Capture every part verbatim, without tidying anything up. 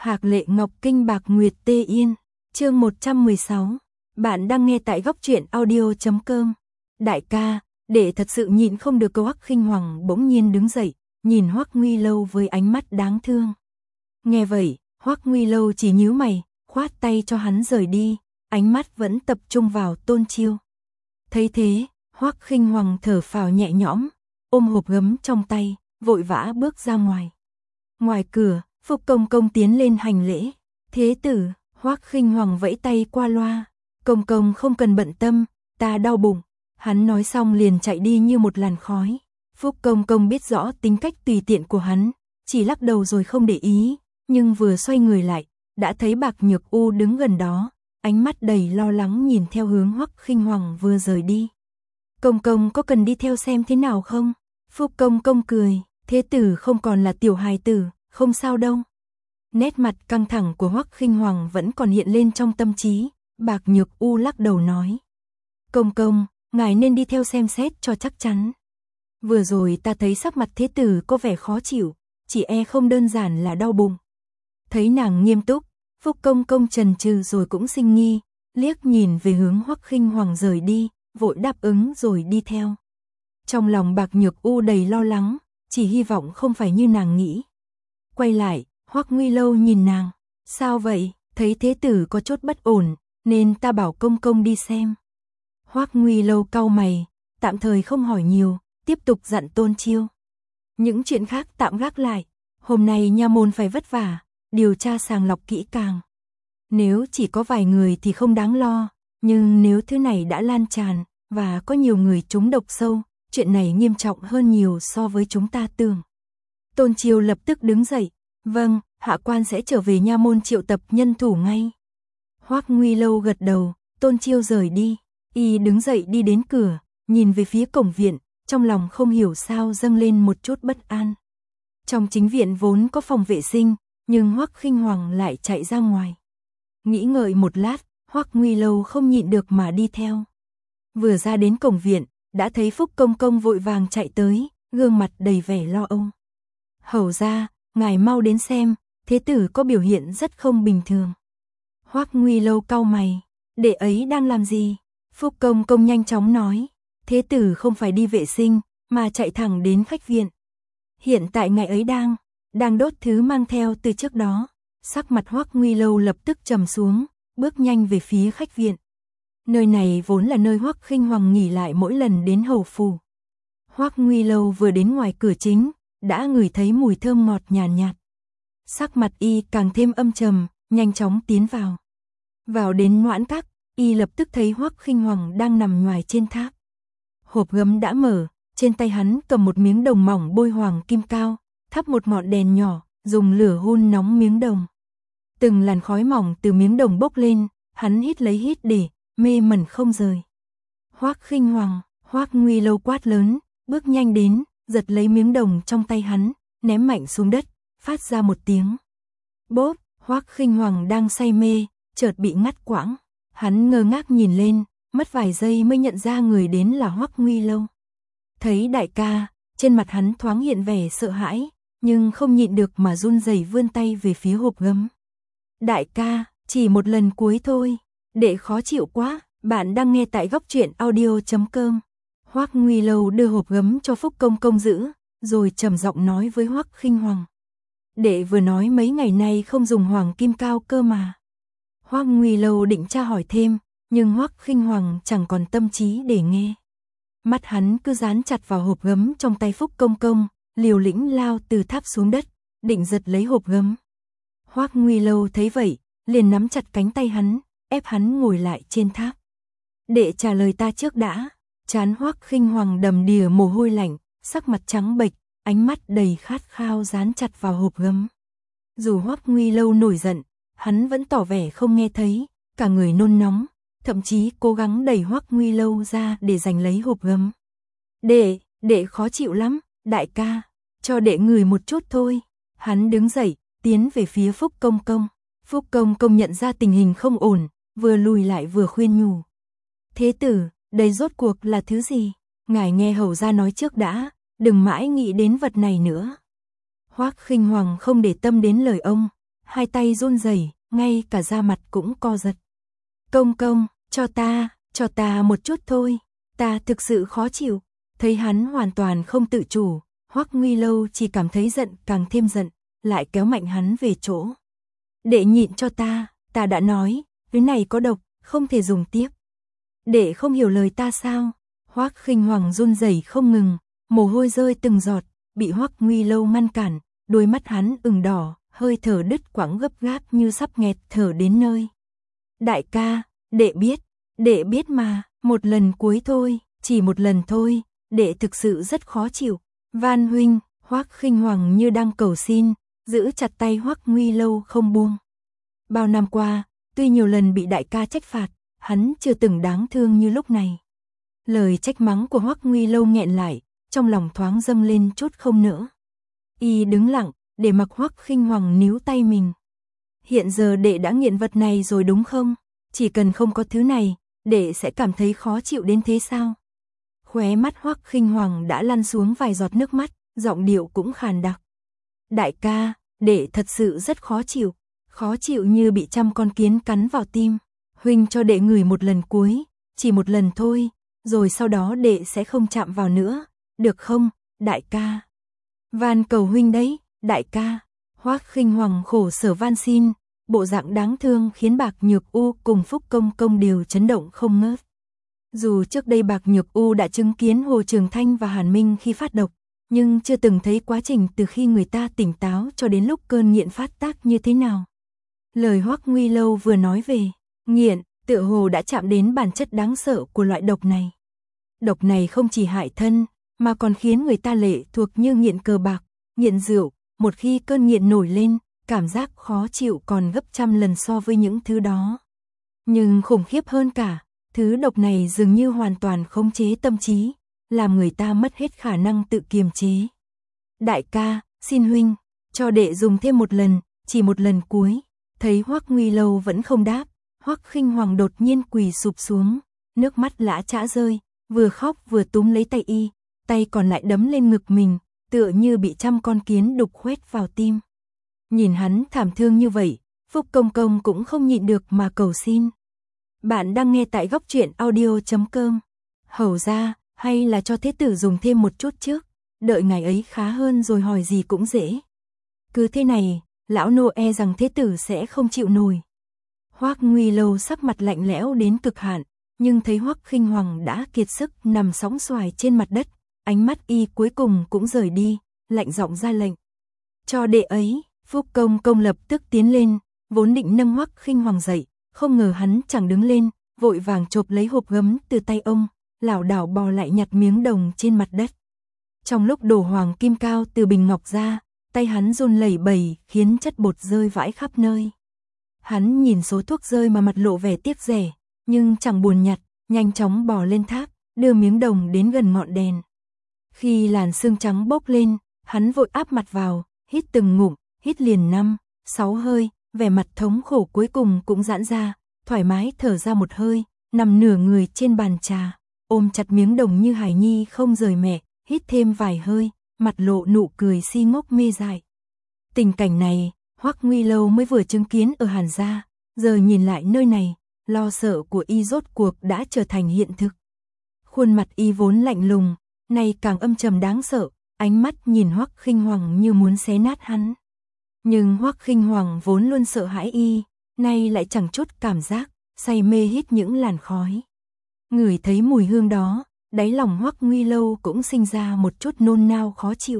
Hạc Lệ Ngọc Kinh Bạc Nguyệt Tê Yên, chương một trăm mười sáu. Bạn đang nghe tại góc truyện audio chấm com. Đại ca, để thật sự nhịn không được, Hoắc Khinh Hoàng bỗng nhiên đứng dậy, nhìn Hoắc Nguy Lâu với ánh mắt đáng thương. Nghe vậy, Hoắc Nguy Lâu chỉ nhíu mày, khoát tay cho hắn rời đi, ánh mắt vẫn tập trung vào Tôn Chiêu. Thấy thế, Hoắc Khinh Hoàng thở phào nhẹ nhõm, ôm hộp gấm trong tay, vội vã bước ra ngoài. Ngoài cửa, Phúc Công Công tiến lên hành lễ. Thế tử, Hoắc Khinh Hoàng vẫy tay qua loa. Công công không cần bận tâm, ta đau bụng. Hắn nói xong liền chạy đi như một làn khói. Phúc Công Công biết rõ tính cách tùy tiện của hắn, chỉ lắc đầu rồi không để ý, nhưng vừa xoay người lại, đã thấy Bạc Nhược U đứng gần đó, ánh mắt đầy lo lắng nhìn theo hướng Hoắc Khinh Hoàng vừa rời đi. Công công có cần đi theo xem thế nào không? Phúc Công Công cười, thế tử không còn là tiểu hài tử, không sao đâu. Nét mặt căng thẳng của Hoắc Khinh Hoàng vẫn còn hiện lên trong tâm trí. Bạc Nhược U lắc đầu nói, công công, ngài nên đi theo xem xét cho chắc chắn. Vừa rồi ta thấy sắc mặt thế tử có vẻ khó chịu, chỉ e không đơn giản là đau bụng. Thấy nàng nghiêm túc, Phúc Công Công chần chừ rồi cũng sinh nghi, liếc nhìn về hướng Hoắc Khinh Hoàng rời đi, vội đáp ứng rồi đi theo. Trong lòng Bạc Nhược U đầy lo lắng, chỉ hy vọng không phải như nàng nghĩ. Quay lại, Hoắc Nguy Lâu nhìn nàng, sao vậy, thấy thế tử có chút bất ổn, nên ta bảo công công đi xem. Hoắc Nguy Lâu cau mày, tạm thời không hỏi nhiều, tiếp tục dặn Tôn Chiêu. Những chuyện khác tạm gác lại, hôm nay nha môn phải vất vả, điều tra sàng lọc kỹ càng. Nếu chỉ có vài người thì không đáng lo, nhưng nếu thứ này đã lan tràn, và có nhiều người trúng độc sâu, chuyện này nghiêm trọng hơn nhiều so với chúng ta tưởng. Tôn Chiêu lập tức đứng dậy, vâng, hạ quan sẽ trở về nha môn triệu tập nhân thủ ngay. Hoắc Nguy Lâu gật đầu, Tôn Chiêu rời đi, y đứng dậy đi đến cửa, nhìn về phía cổng viện, trong lòng không hiểu sao dâng lên một chút bất an. Trong chính viện vốn có phòng vệ sinh, nhưng Hoắc Khinh Hoàng lại chạy ra ngoài. Nghĩ ngợi một lát, Hoắc Nguy Lâu không nhịn được mà đi theo. Vừa ra đến cổng viện, đã thấy Phúc Công Công vội vàng chạy tới, gương mặt đầy vẻ lo âu. Hầu ra, ngài mau đến xem, thế tử có biểu hiện rất không bình thường. Hoắc Nguy Lâu cau mày, đệ ấy đang làm gì? Phúc Công Công nhanh chóng nói, thế tử không phải đi vệ sinh, mà chạy thẳng đến khách viện. Hiện tại ngài ấy đang, đang đốt thứ mang theo từ trước đó. Sắc mặt Hoắc Nguy Lâu lập tức trầm xuống, bước nhanh về phía khách viện. Nơi này vốn là nơi Hoắc Khinh Hoàng nghỉ lại mỗi lần đến hầu phủ. Hoắc Nguy Lâu vừa đến ngoài cửa chính, đã ngửi thấy mùi thơm ngọt nhàn nhạt, nhạt. Sắc mặt y càng thêm âm trầm, nhanh chóng tiến vào. Vào đến Noãn Các, y lập tức thấy Hoắc Khinh Hoàng đang nằm nhoài trên tháp. Hộp gấm đã mở, trên tay hắn cầm một miếng đồng mỏng bôi hoàng kim cao, thắp một ngọn đèn nhỏ, dùng lửa hun nóng miếng đồng. Từng làn khói mỏng từ miếng đồng bốc lên, hắn hít lấy hít để, mê mẩn không rời. Hoắc Khinh Hoàng, Hoắc Nguy Lâu quát lớn, bước nhanh đến, giật lấy miếng đồng trong tay hắn, ném mạnh xuống đất, phát ra một tiếng bốp. Hoắc Khinh Hoàng đang say mê, chợt bị ngắt quãng. Hắn ngơ ngác nhìn lên, mất vài giây mới nhận ra người đến là Hoắc Nguy Lâu. Thấy đại ca, trên mặt hắn thoáng hiện vẻ sợ hãi, nhưng không nhịn được mà run rẩy vươn tay về phía hộp gấm. Đại ca, chỉ một lần cuối thôi, đệ khó chịu quá. Bạn đang nghe tại góc truyện audio chấm com. Hoắc Nguy Lâu đưa hộp gấm cho Phúc Công Công giữ, rồi trầm giọng nói với Hoắc Khinh Hoàng. Đệ vừa nói mấy ngày nay không dùng hoàng kim cao cơ mà. Hoắc Nguy Lâu định tra hỏi thêm, nhưng Hoắc Khinh Hoàng chẳng còn tâm trí để nghe. Mắt hắn cứ dán chặt vào hộp gấm trong tay Phúc Công Công, liều lĩnh lao từ tháp xuống đất, định giật lấy hộp gấm. Hoắc Nguy Lâu thấy vậy, liền nắm chặt cánh tay hắn, ép hắn ngồi lại trên tháp. Đệ trả lời ta trước đã. Trán Hoắc Khinh Hoàng đầm đìa mồ hôi lạnh, sắc mặt trắng bệch, ánh mắt đầy khát khao dán chặt vào hộp gấm. Dù Hoắc Nguy Lâu nổi giận, hắn vẫn tỏ vẻ không nghe thấy, cả người nôn nóng, thậm chí cố gắng đẩy Hoắc Nguy Lâu ra để giành lấy hộp gấm. Đệ, đệ khó chịu lắm, đại ca, cho đệ ngửi một chút thôi. Hắn đứng dậy, tiến về phía Phúc Công Công. Phúc Công Công nhận ra tình hình không ổn, vừa lùi lại vừa khuyên nhủ. Thế tử, đây rốt cuộc là thứ gì? Ngài nghe hầu gia nói trước đã, đừng mãi nghĩ đến vật này nữa. Hoắc Khinh Hoàng không để tâm đến lời ông, hai tay run rẩy, ngay cả da mặt cũng co giật. Công công, cho ta, cho ta một chút thôi, ta thực sự khó chịu. Thấy hắn hoàn toàn không tự chủ, Hoắc Nguy Lâu chỉ cảm thấy giận càng thêm giận, lại kéo mạnh hắn về chỗ. Đệ nhịn cho ta, ta đã nói, thứ này có độc, không thể dùng tiếp. Đệ không hiểu lời ta sao? Hoắc Khinh Hoàng run rẩy không ngừng, mồ hôi rơi từng giọt, bị Hoắc Nguy Lâu ngăn cản, đôi mắt hắn ửng đỏ, hơi thở đứt quãng gấp gáp như sắp nghẹt thở đến nơi. Đại ca, đệ biết, đệ biết mà, một lần cuối thôi, chỉ một lần thôi, đệ thực sự rất khó chịu. Van huynh, Hoắc Khinh Hoàng như đang cầu xin, giữ chặt tay Hoắc Nguy Lâu không buông. Bao năm qua, tuy nhiều lần bị đại ca trách phạt, hắn chưa từng đáng thương như lúc này. Lời trách mắng của Hoắc Nguy Lâu nghẹn lại, trong lòng thoáng dâng lên chút không nỡ. Y đứng lặng, để mặc Hoắc Khinh Hoàng níu tay mình. Hiện giờ đệ đã nghiện vật này rồi đúng không? Chỉ cần không có thứ này, đệ sẽ cảm thấy khó chịu đến thế sao? Khóe mắt Hoắc Khinh Hoàng đã lăn xuống vài giọt nước mắt, giọng điệu cũng khàn đặc. Đại ca, đệ thật sự rất khó chịu, khó chịu như bị trăm con kiến cắn vào tim. Huynh cho đệ ngửi một lần cuối, chỉ một lần thôi, rồi sau đó đệ sẽ không chạm vào nữa, được không, đại ca? Van cầu huynh đấy, đại ca. Hoắc Khinh Hoàng khổ sở van xin, bộ dạng đáng thương khiến Bạc Nhược U cùng Phúc Công Công đều chấn động không ngớt. Dù trước đây Bạc Nhược U đã chứng kiến Hồ Trường Thanh và Hàn Minh khi phát độc, nhưng chưa từng thấy quá trình từ khi người ta tỉnh táo cho đến lúc cơn nghiện phát tác như thế nào. Lời Hoắc Nguy Lâu vừa nói về nghiện, tựa hồ đã chạm đến bản chất đáng sợ của loại độc này. Độc này không chỉ hại thân, mà còn khiến người ta lệ thuộc như nghiện cờ bạc, nghiện rượu, một khi cơn nghiện nổi lên, cảm giác khó chịu còn gấp trăm lần so với những thứ đó. Nhưng khủng khiếp hơn cả, thứ độc này dường như hoàn toàn khống chế tâm trí, làm người ta mất hết khả năng tự kiềm chế. Đại ca, xin huynh, cho đệ dùng thêm một lần, chỉ một lần cuối. Thấy Hoắc Nguy Lâu vẫn không đáp, Hoắc Khinh Hoàng đột nhiên quỳ sụp xuống, nước mắt lã chã rơi, vừa khóc vừa túm lấy tay y, tay còn lại đấm lên ngực mình, tựa như bị trăm con kiến đục khoét vào tim. Nhìn hắn thảm thương như vậy, Phúc Công Công cũng không nhịn được mà cầu xin. Bạn đang nghe tại góc truyện audio chấm com. Hầu ra, hay là cho thế tử dùng thêm một chút trước, đợi ngày ấy khá hơn rồi hỏi gì cũng dễ. Cứ thế này, lão nô e rằng thế tử sẽ không chịu nổi. Hoắc Nguy Lâu sắc mặt lạnh lẽo đến cực hạn, nhưng thấy Hoắc Khinh Hoàng đã kiệt sức nằm sóng xoài trên mặt đất, ánh mắt y cuối cùng cũng rời đi, lạnh giọng ra lệnh. Cho đệ ấy. Phúc Công Công lập tức tiến lên, vốn định nâng Hoắc Khinh Hoàng dậy, không ngờ hắn chẳng đứng lên, vội vàng chộp lấy hộp gấm từ tay ông, lảo đảo bò lại nhặt miếng đồng trên mặt đất. Trong lúc đổ hoàng kim cao từ bình ngọc ra, tay hắn run lẩy bẩy khiến chất bột rơi vãi khắp nơi. Hắn nhìn số thuốc rơi mà mặt lộ vẻ tiếc rẻ, nhưng chẳng buồn nhặt, nhanh chóng bò lên tháp, đưa miếng đồng đến gần ngọn đèn. Khi làn sương trắng bốc lên, hắn vội áp mặt vào, hít từng ngụm, hít liền năm, sáu hơi, vẻ mặt thống khổ cuối cùng cũng giãn ra, thoải mái thở ra một hơi, nằm nửa người trên bàn trà, ôm chặt miếng đồng như hài nhi không rời mẹ, hít thêm vài hơi, mặt lộ nụ cười si ngốc mê dại. Tình cảnh này, Hoắc Nguy Lâu mới vừa chứng kiến ở Hàn gia, giờ nhìn lại nơi này, lo sợ của y rốt cuộc đã trở thành hiện thực. Khuôn mặt y vốn lạnh lùng, nay càng âm trầm đáng sợ, ánh mắt nhìn Hoắc Khinh Hoàng như muốn xé nát hắn. Nhưng Hoắc Khinh Hoàng vốn luôn sợ hãi y, nay lại chẳng chút cảm giác, say mê hít những làn khói. Ngửi thấy mùi hương đó, đáy lòng Hoắc Nguy Lâu cũng sinh ra một chút nôn nao khó chịu.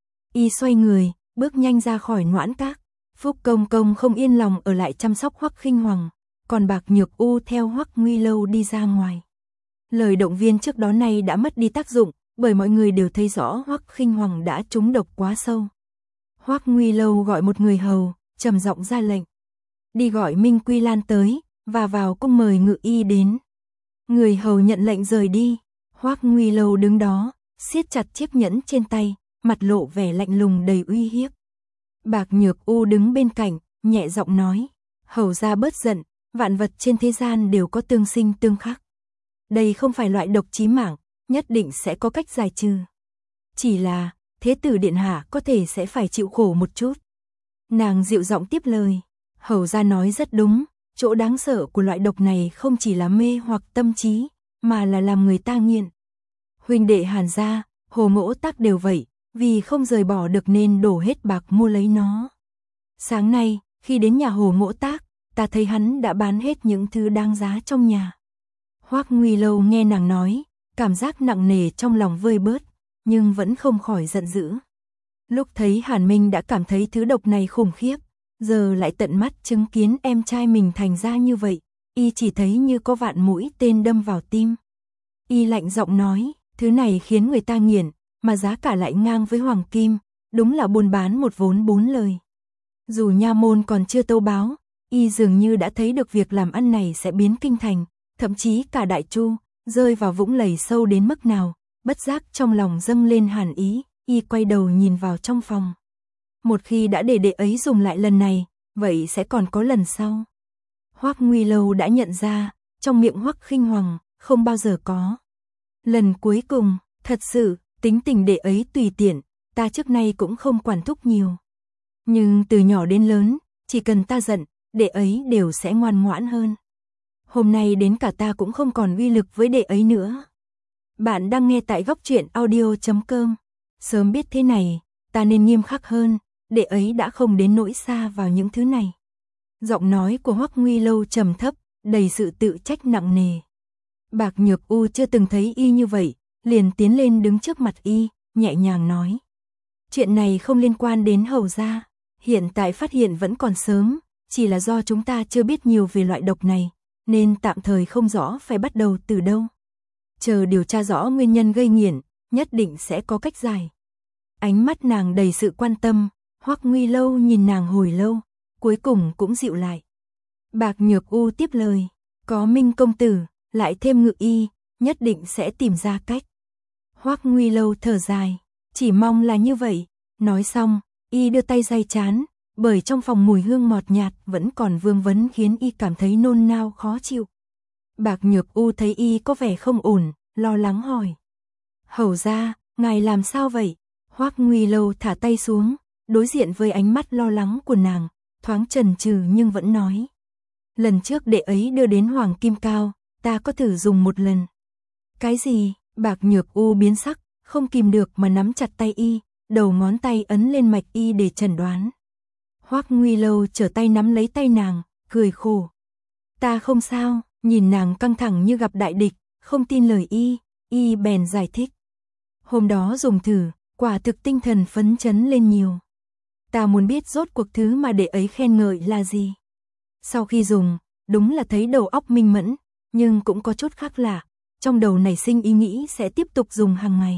Y xoay người, bước nhanh ra khỏi Noãn Các. Phúc Công Công không yên lòng ở lại chăm sóc Hoắc Khinh Hoàng, còn Bạc Nhược U theo Hoắc Nguy Lâu đi ra ngoài. Lời động viên trước đó này đã mất đi tác dụng, bởi mọi người đều thấy rõ Hoắc Khinh Hoàng đã trúng độc quá sâu. Hoắc Nguy Lâu gọi một người hầu, trầm giọng ra lệnh. Đi gọi Minh Quy Lan tới, và vào cung mời ngự y đến. Người hầu nhận lệnh rời đi, Hoắc Nguy Lâu đứng đó, siết chặt chiếc nhẫn trên tay, mặt lộ vẻ lạnh lùng đầy uy hiếp. Bạc Nhược U đứng bên cạnh, nhẹ giọng nói, hầu ra bớt giận, vạn vật trên thế gian đều có tương sinh tương khắc. Đây không phải loại độc chí mạng, nhất định sẽ có cách giải trừ. Chỉ là, thế tử điện hạ có thể sẽ phải chịu khổ một chút. Nàng dịu giọng tiếp lời, Hầu gia nói rất đúng, chỗ đáng sợ của loại độc này không chỉ là mê hoặc tâm trí, mà là làm người ta nghiện. Huynh đệ Hàn gia, Hồ Mỗ Tác đều vậy, vì không rời bỏ được nên đổ hết bạc mua lấy nó. Sáng nay, khi đến nhà Hồ Mỗ Tác, ta thấy hắn đã bán hết những thứ đáng giá trong nhà. Hoắc Nguy Lâu nghe nàng nói, cảm giác nặng nề trong lòng vơi bớt, nhưng vẫn không khỏi giận dữ. Lúc thấy Hàn Minh đã cảm thấy thứ độc này khủng khiếp, giờ lại tận mắt chứng kiến em trai mình thành ra như vậy, y chỉ thấy như có vạn mũi tên đâm vào tim. Y lạnh giọng nói, thứ này khiến người ta nghiện, mà giá cả lại ngang với hoàng kim, đúng là buôn bán một vốn bốn lời. Dù nha môn còn chưa tâu báo, y dường như đã thấy được việc làm ăn này sẽ biến kinh thành, thậm chí cả Đại Chu, rơi vào vũng lầy sâu đến mức nào, bất giác trong lòng dâng lên hàn ý, y quay đầu nhìn vào trong phòng. Một khi đã để đệ ấy dùng lại lần này, vậy sẽ còn có lần sau. Hoắc Nguy Lâu đã nhận ra, trong miệng Hoắc Khinh Hoàng, không bao giờ có. Lần cuối cùng, thật sự, tính tình đệ ấy tùy tiện, ta trước nay cũng không quản thúc nhiều. Nhưng từ nhỏ đến lớn, chỉ cần ta giận, đệ ấy đều sẽ ngoan ngoãn hơn. Hôm nay đến cả ta cũng không còn uy lực với đệ ấy nữa. Bạn đang nghe tại góc truyện audio chấm com. Sớm biết thế này, ta nên nghiêm khắc hơn, đệ ấy đã không đến nỗi xa vào những thứ này. Giọng nói của Hoắc Nguy Lâu trầm thấp, đầy sự tự trách nặng nề. Bạc Nhược U chưa từng thấy y như vậy, liền tiến lên đứng trước mặt y, nhẹ nhàng nói. Chuyện này không liên quan đến Hầu gia, hiện tại phát hiện vẫn còn sớm, chỉ là do chúng ta chưa biết nhiều về loại độc này, nên tạm thời không rõ phải bắt đầu từ đâu. Chờ điều tra rõ nguyên nhân gây nghiện, nhất định sẽ có cách giải. Ánh mắt nàng đầy sự quan tâm, Hoắc Nguy Lâu nhìn nàng hồi lâu, cuối cùng cũng dịu lại. Bạc Nhược U tiếp lời, có Minh công tử, lại thêm Ngự y, nhất định sẽ tìm ra cách. Hoắc Nguy Lâu thở dài, chỉ mong là như vậy. Nói xong, y đưa tay day trán, bởi trong phòng mùi hương ngọt nhạt vẫn còn vương vấn khiến y cảm thấy nôn nao khó chịu. Bạc Nhược U thấy y có vẻ không ổn, lo lắng hỏi. Hầu gia, ngài làm sao vậy? Hoắc Nguy Lâu thả tay xuống, đối diện với ánh mắt lo lắng của nàng, thoáng chần chừ nhưng vẫn nói. Lần trước đệ ấy đưa đến Hoàng Kim Cao, ta có thử dùng một lần. Cái gì? Bạc Nhược U biến sắc, không kìm được mà nắm chặt tay y, đầu ngón tay ấn lên mạch y để chẩn đoán. Hoắc Nguy Lâu trở tay nắm lấy tay nàng, cười khổ. Ta không sao, nhìn nàng căng thẳng như gặp đại địch, không tin lời y, y bèn giải thích. Hôm đó dùng thử, quả thực tinh thần phấn chấn lên nhiều. Ta muốn biết rốt cuộc thứ mà đệ ấy khen ngợi là gì. Sau khi dùng, đúng là thấy đầu óc minh mẫn, nhưng cũng có chút khác lạ. Trong đầu nảy sinh ý nghĩ sẽ tiếp tục dùng hàng ngày.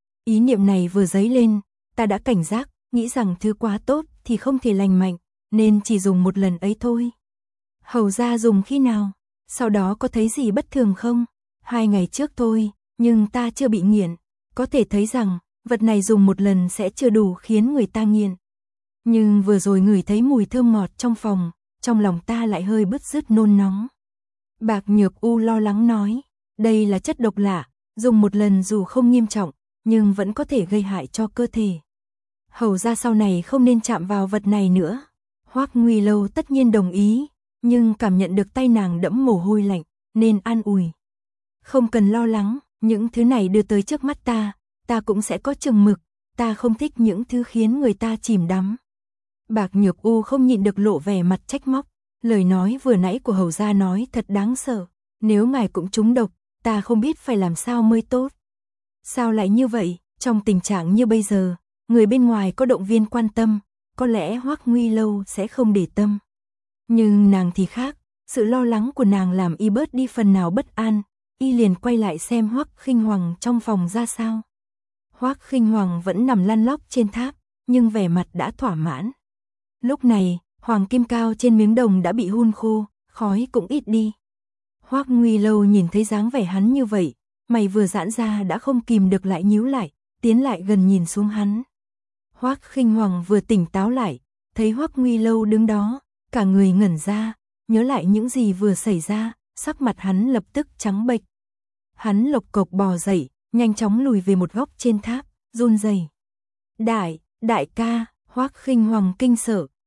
Ý niệm này vừa dấy lên, ta đã cảnh giác, nghĩ rằng thứ quá tốt thì không thể lành mạnh, nên chỉ dùng một lần ấy thôi. Hầu gia dùng khi nào? Sau đó có thấy gì bất thường không? Hai ngày trước thôi, nhưng ta chưa bị nghiện. Có thể thấy rằng, vật này dùng một lần sẽ chưa đủ khiến người ta nghiện. Nhưng vừa rồi ngửi thấy mùi thơm ngọt trong phòng, trong lòng ta lại hơi bứt rứt nôn nóng. Bạc Nhược U lo lắng nói, đây là chất độc lạ, dùng một lần dù không nghiêm trọng, nhưng vẫn có thể gây hại cho cơ thể. Hầu ra sau này không nên chạm vào vật này nữa. Hoắc Nguy Lâu tất nhiên đồng ý, nhưng cảm nhận được tay nàng đẫm mồ hôi lạnh, nên an ủi. Không cần lo lắng, những thứ này đưa tới trước mắt ta, ta cũng sẽ có chừng mực, ta không thích những thứ khiến người ta chìm đắm. Bạc Nhược U không nhịn được lộ vẻ mặt trách móc, lời nói vừa nãy của hầu gia nói thật đáng sợ, nếu ngài cũng trúng độc, ta không biết phải làm sao mới tốt. Sao lại như vậy, trong tình trạng như bây giờ, người bên ngoài có động viên quan tâm, có lẽ Hoắc Nguy Lâu sẽ không để tâm. Nhưng nàng thì khác, sự lo lắng của nàng làm y bớt đi phần nào bất an, y liền quay lại xem Hoắc Khinh Hoàng trong phòng ra sao. Hoắc Khinh Hoàng vẫn nằm lăn lóc trên tháp, nhưng vẻ mặt đã thỏa mãn. Lúc này, Hoàng Kim Cao trên miếng đồng đã bị hun khô, khói cũng ít đi. Hoắc Nguy Lâu nhìn thấy dáng vẻ hắn như vậy, mày vừa giãn ra đã không kìm được lại nhíu lại, tiến lại gần nhìn xuống hắn. Hoắc Khinh Hoàng vừa tỉnh táo lại, thấy Hoắc Nguy Lâu đứng đó, cả người ngẩn ra, nhớ lại những gì vừa xảy ra, sắc mặt hắn lập tức trắng bệch. Hắn lộc cộc bò dậy, nhanh chóng lùi về một góc trên tháp, run rẩy. Đại, đại ca, Hoắc Khinh Hoàng kinh sợ,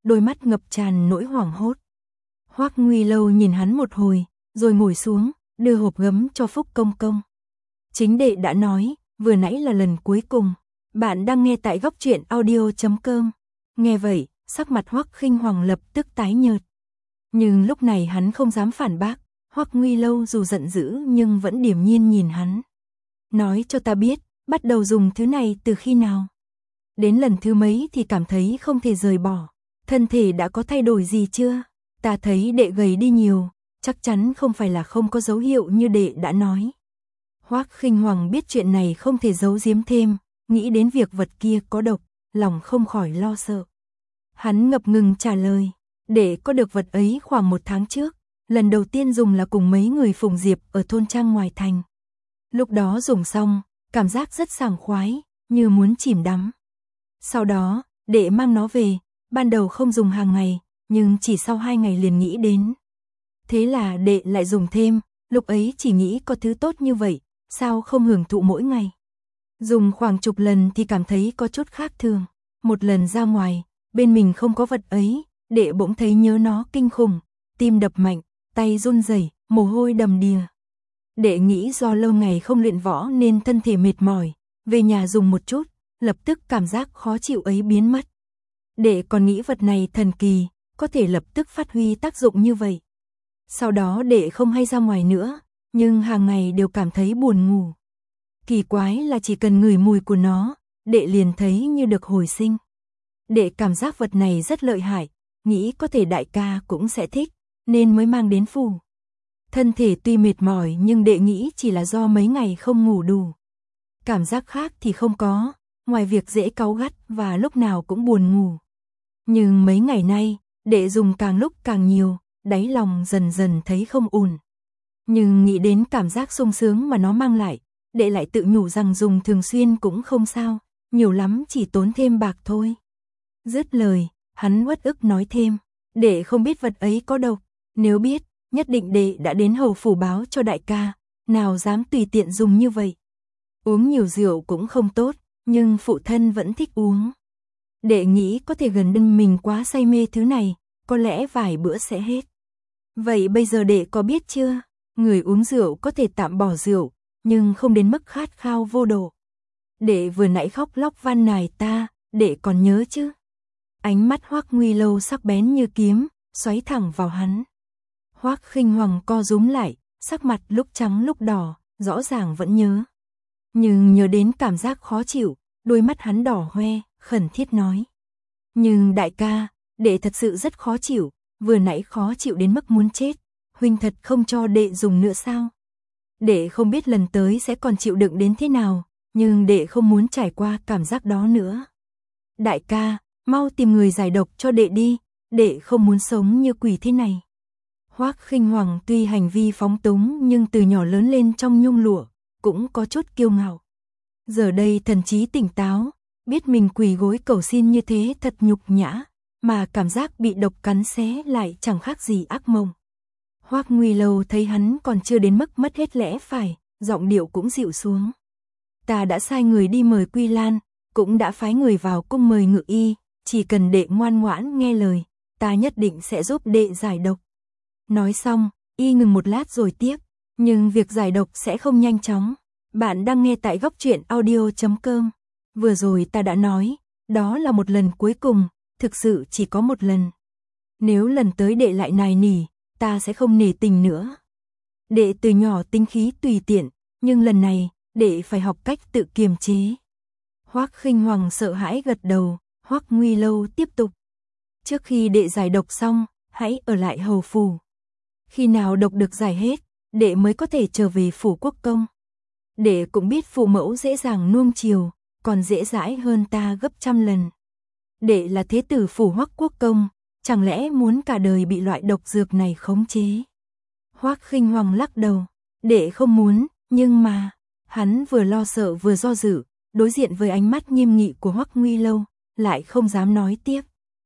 đôi mắt ngập tràn nỗi hoảng hốt. Hoắc Nguy Lâu nhìn hắn một hồi, rồi ngồi xuống, đưa hộp gấm cho Phúc công công. Chính đệ đã nói, vừa nãy là lần cuối cùng. Bạn đang nghe tại góc truyện audio chấm com. Nghe vậy, sắc mặt Hoắc Khinh Hoàng lập tức tái nhợt. Nhưng lúc này hắn không dám phản bác, Hoắc Nguy Lâu dù giận dữ nhưng vẫn điềm nhiên nhìn hắn. Nói cho ta biết, bắt đầu dùng thứ này từ khi nào? Đến lần thứ mấy thì cảm thấy không thể rời bỏ. Thân thể đã có thay đổi gì chưa? Ta thấy đệ gầy đi nhiều, chắc chắn không phải là không có dấu hiệu như đệ đã nói. Hoắc Khinh Hoàng biết chuyện này không thể giấu giếm thêm, nghĩ đến việc vật kia có độc, lòng không khỏi lo sợ. Hắn ngập ngừng trả lời, đệ có được vật ấy khoảng một tháng trước, lần đầu tiên dùng là cùng mấy người Phùng Diệp ở thôn trang ngoài thành. Lúc đó dùng xong, cảm giác rất sảng khoái, như muốn chìm đắm. Sau đó, đệ mang nó về, ban đầu không dùng hàng ngày, nhưng chỉ sau hai ngày liền nghĩ đến. Thế là đệ lại dùng thêm, lúc ấy chỉ nghĩ có thứ tốt như vậy, sao không hưởng thụ mỗi ngày. Dùng khoảng chục lần thì cảm thấy có chút khác thường. Một lần ra ngoài, bên mình không có vật ấy, đệ bỗng thấy nhớ nó kinh khủng, tim đập mạnh, tay run rẩy, mồ hôi đầm đìa. Đệ nghĩ do lâu ngày không luyện võ nên thân thể mệt mỏi, về nhà dùng một chút, lập tức cảm giác khó chịu ấy biến mất. Đệ còn nghĩ vật này thần kỳ, có thể lập tức phát huy tác dụng như vậy. Sau đó đệ không hay ra ngoài nữa, nhưng hàng ngày đều cảm thấy buồn ngủ. Kỳ quái là chỉ cần ngửi mùi của nó, đệ liền thấy như được hồi sinh. Đệ cảm giác vật này rất lợi hại, nghĩ có thể đại ca cũng sẽ thích, nên mới mang đến phủ. Thân thể tuy mệt mỏi nhưng đệ nghĩ chỉ là do mấy ngày không ngủ đủ. Cảm giác khác thì không có, ngoài việc dễ cáu gắt và lúc nào cũng buồn ngủ. Nhưng mấy ngày nay, đệ dùng càng lúc càng nhiều, đáy lòng dần dần thấy không ổn. Nhưng nghĩ đến cảm giác sung sướng mà nó mang lại, đệ lại tự nhủ rằng dùng thường xuyên cũng không sao, nhiều lắm chỉ tốn thêm bạc thôi. Dứt lời, hắn uất ức nói thêm, đệ không biết vật ấy có độc, nếu biết, nhất định đệ đã đến hầu phủ báo cho đại ca, nào dám tùy tiện dùng như vậy. Uống nhiều rượu cũng không tốt, nhưng phụ thân vẫn thích uống. Đệ nghĩ có thể gần đêm mình quá say mê thứ này, có lẽ vài bữa sẽ hết. Vậy bây giờ đệ có biết chưa? Người uống rượu có thể tạm bỏ rượu, nhưng không đến mức khát khao vô độ. Đệ vừa nãy khóc lóc van nài ta, đệ còn nhớ chứ? Ánh mắt Hoắc Nguy Lâu sắc bén như kiếm, xoáy thẳng vào hắn. Hoắc Khinh Hoàng co rúm lại, sắc mặt lúc trắng lúc đỏ, rõ ràng vẫn nhớ. Nhưng nhớ đến cảm giác khó chịu, đôi mắt hắn đỏ hoe, khẩn thiết nói. Nhưng đại ca, đệ thật sự rất khó chịu, vừa nãy khó chịu đến mức muốn chết, huynh thật không cho đệ dùng nữa sao? Đệ không biết lần tới sẽ còn chịu đựng đến thế nào, nhưng đệ không muốn trải qua cảm giác đó nữa. Đại ca, mau tìm người giải độc cho đệ đi, đệ không muốn sống như quỷ thế này. Hoắc Khinh Hoàng tuy hành vi phóng túng nhưng từ nhỏ lớn lên trong nhung lụa, cũng có chút kiêu ngạo. Giờ đây thần trí tỉnh táo, biết mình quỳ gối cầu xin như thế thật nhục nhã, mà cảm giác bị độc cắn xé lại chẳng khác gì ác mộng. Hoắc Nguy Lâu thấy hắn còn chưa đến mức mất hết lẽ phải, giọng điệu cũng dịu xuống. Ta đã sai người đi mời Quy Lan, cũng đã phái người vào cung mời Ngự Y, chỉ cần đệ ngoan ngoãn nghe lời, ta nhất định sẽ giúp đệ giải độc. Nói xong, y ngừng một lát rồi tiếp, nhưng việc giải độc sẽ không nhanh chóng. Bạn đang nghe tại góc truyện audio chấm com. Vừa rồi ta đã nói, đó là một lần cuối cùng, thực sự chỉ có một lần. Nếu lần tới đệ lại nài nỉ, ta sẽ không nể tình nữa. Đệ từ nhỏ tính khí tùy tiện, nhưng lần này, đệ phải học cách tự kiềm chế. Hoắc Khinh Hoàng sợ hãi gật đầu, Hoắc Nguy Lâu tiếp tục. Trước khi đệ giải độc xong, hãy ở lại hầu phủ. Khi nào độc được giải hết, đệ mới có thể trở về phủ quốc công. Đệ cũng biết phụ mẫu dễ dàng nuông chiều, còn dễ dãi hơn ta gấp trăm lần. Đệ là thế tử phủ Hoắc quốc công, chẳng lẽ muốn cả đời bị loại độc dược này khống chế? Hoắc Khinh Hoàng lắc đầu, đệ không muốn, nhưng mà, hắn vừa lo sợ vừa do dự, đối diện với ánh mắt nghiêm nghị của Hoắc Nguy Lâu, lại không dám nói tiếp.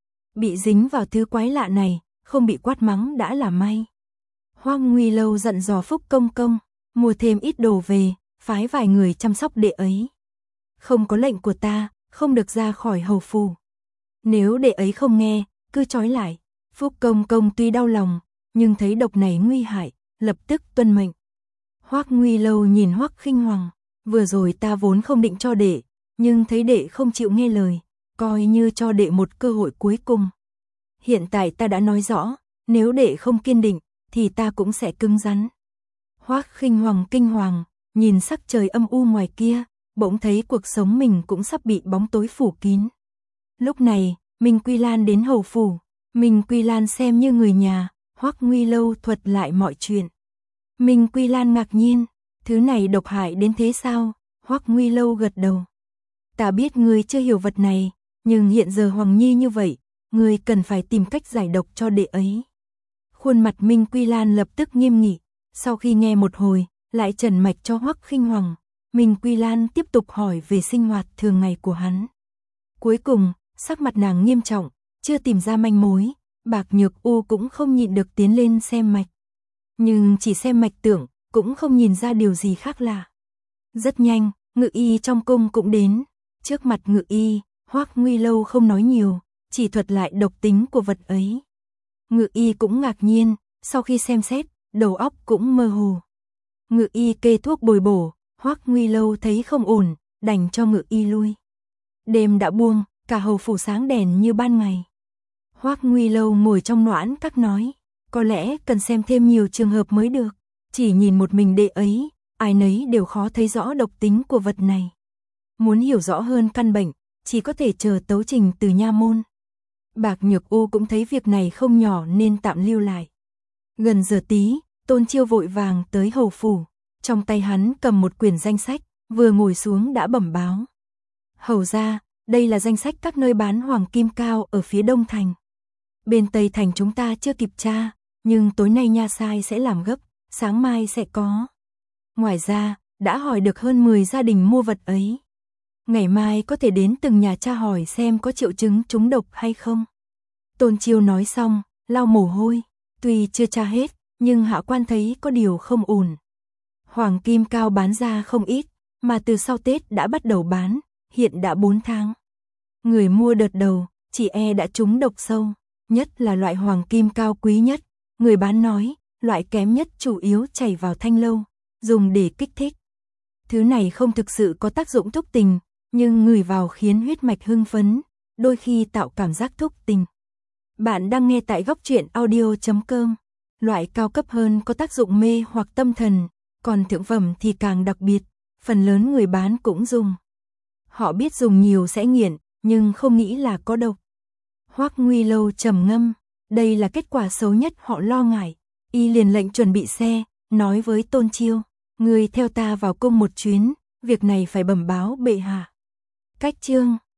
Bị dính vào thứ quái lạ này, không bị quát mắng đã là may. Hoắc Nguy Lâu dặn dò Phúc công công, mua thêm ít đồ về, phái vài người chăm sóc đệ ấy. Không có lệnh của ta, không được ra khỏi hầu phủ. Nếu đệ ấy không nghe, cứ trói lại. Phúc Công Công tuy đau lòng, nhưng thấy độc này nguy hại, lập tức tuân mệnh. Hoắc Nguy Lâu nhìn Hoắc Khinh Hoàng, vừa rồi ta vốn không định cho đệ, nhưng thấy đệ không chịu nghe lời, coi như cho đệ một cơ hội cuối cùng. Hiện tại ta đã nói rõ, nếu đệ không kiên định, thì ta cũng sẽ cứng rắn. Hoắc Khinh Hoàng kinh hoàng, nhìn sắc trời âm u ngoài kia, bỗng thấy cuộc sống mình cũng sắp bị bóng tối phủ kín. Lúc này, Minh Quy Lan đến hầu phủ, Minh Quy Lan xem như người nhà, Hoắc Nguy Lâu thuật lại mọi chuyện. Minh Quy Lan ngạc nhiên, thứ này độc hại đến thế sao? Hoắc Nguy Lâu gật đầu. Ta biết ngươi chưa hiểu vật này, nhưng hiện giờ Hoàng Nhi như vậy, ngươi cần phải tìm cách giải độc cho đệ ấy. Khuôn mặt Minh Quy Lan lập tức nghiêm nghị, sau khi nghe một hồi, lại trần mạch cho Hoắc Khinh Hoàng. Minh Quy Lan tiếp tục hỏi về sinh hoạt thường ngày của hắn. Cuối cùng, sắc mặt nàng nghiêm trọng, chưa tìm ra manh mối, Bạc Nhược U cũng không nhịn được tiến lên xem mạch. Nhưng chỉ xem mạch tưởng, cũng không nhìn ra điều gì khác lạ. Rất nhanh, Ngự Y trong cung cũng đến. Trước mặt Ngự Y, Hoắc Nguy Lâu không nói nhiều, chỉ thuật lại độc tính của vật ấy. Ngự Y cũng ngạc nhiên, sau khi xem xét, đầu óc cũng mơ hồ. Ngự Y kê thuốc bồi bổ, Hoắc Nguy Lâu thấy không ổn, đành cho Ngự Y lui. Đêm đã buông, cả hầu phủ sáng đèn như ban ngày. Hoắc Nguy Lâu ngồi trong noãn các nói, có lẽ cần xem thêm nhiều trường hợp mới được. Chỉ nhìn một mình đệ ấy, ai nấy đều khó thấy rõ độc tính của vật này. Muốn hiểu rõ hơn căn bệnh, chỉ có thể chờ tấu trình từ nha môn. Bạc Nhược U cũng thấy việc này không nhỏ nên tạm lưu lại. Gần giờ tí, Tôn Chiêu vội vàng tới hầu phủ, trong tay hắn cầm một quyển danh sách, vừa ngồi xuống đã bẩm báo. Hầu ra, đây là danh sách các nơi bán hoàng kim cao ở phía đông thành. Bên tây thành chúng ta chưa kịp tra, nhưng tối nay nha sai sẽ làm gấp, sáng mai sẽ có. Ngoài ra, đã hỏi được hơn mười gia đình mua vật ấy. Ngày mai có thể đến từng nhà tra hỏi xem có triệu chứng trúng độc hay không. Tôn Chiêu nói xong, lau mồ hôi, tuy chưa tra hết, nhưng hạ quan thấy có điều không ổn. Hoàng kim cao bán ra không ít, mà từ sau Tết đã bắt đầu bán, hiện đã bốn tháng. Người mua đợt đầu, chỉ e đã trúng độc sâu, nhất là loại hoàng kim cao quý nhất. Người bán nói, loại kém nhất chủ yếu chảy vào thanh lâu, dùng để kích thích. Thứ này không thực sự có tác dụng thúc tình, nhưng ngửi vào khiến huyết mạch hưng phấn, đôi khi tạo cảm giác thúc tình. Bạn đang nghe tại góc truyện audio chấm com. Loại cao cấp hơn có tác dụng mê hoặc tâm thần, còn thượng phẩm thì càng đặc biệt, phần lớn người bán cũng dùng. Họ biết dùng nhiều sẽ nghiện, nhưng không nghĩ là có độc. Hoắc Nguy Lâu trầm ngâm, đây là kết quả xấu nhất họ lo ngại. Y liền lệnh chuẩn bị xe, nói với Tôn Chiêu, người theo ta vào cung một chuyến, việc này phải bẩm báo bệ hạ. Cách chương